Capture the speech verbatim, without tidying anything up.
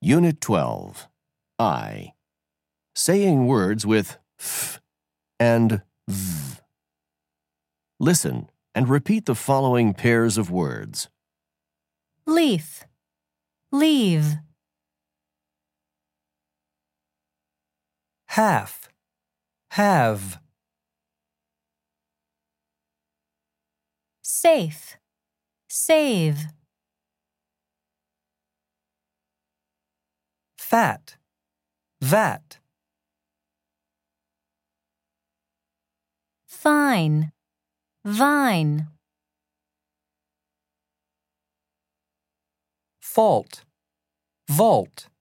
Unit twelve. I. Saying words with f and v. Listen and repeat the following pairs of words. Leaf, leave. Half, have. Safe, save. Fat, vat. Fine, vine. Fault, vault.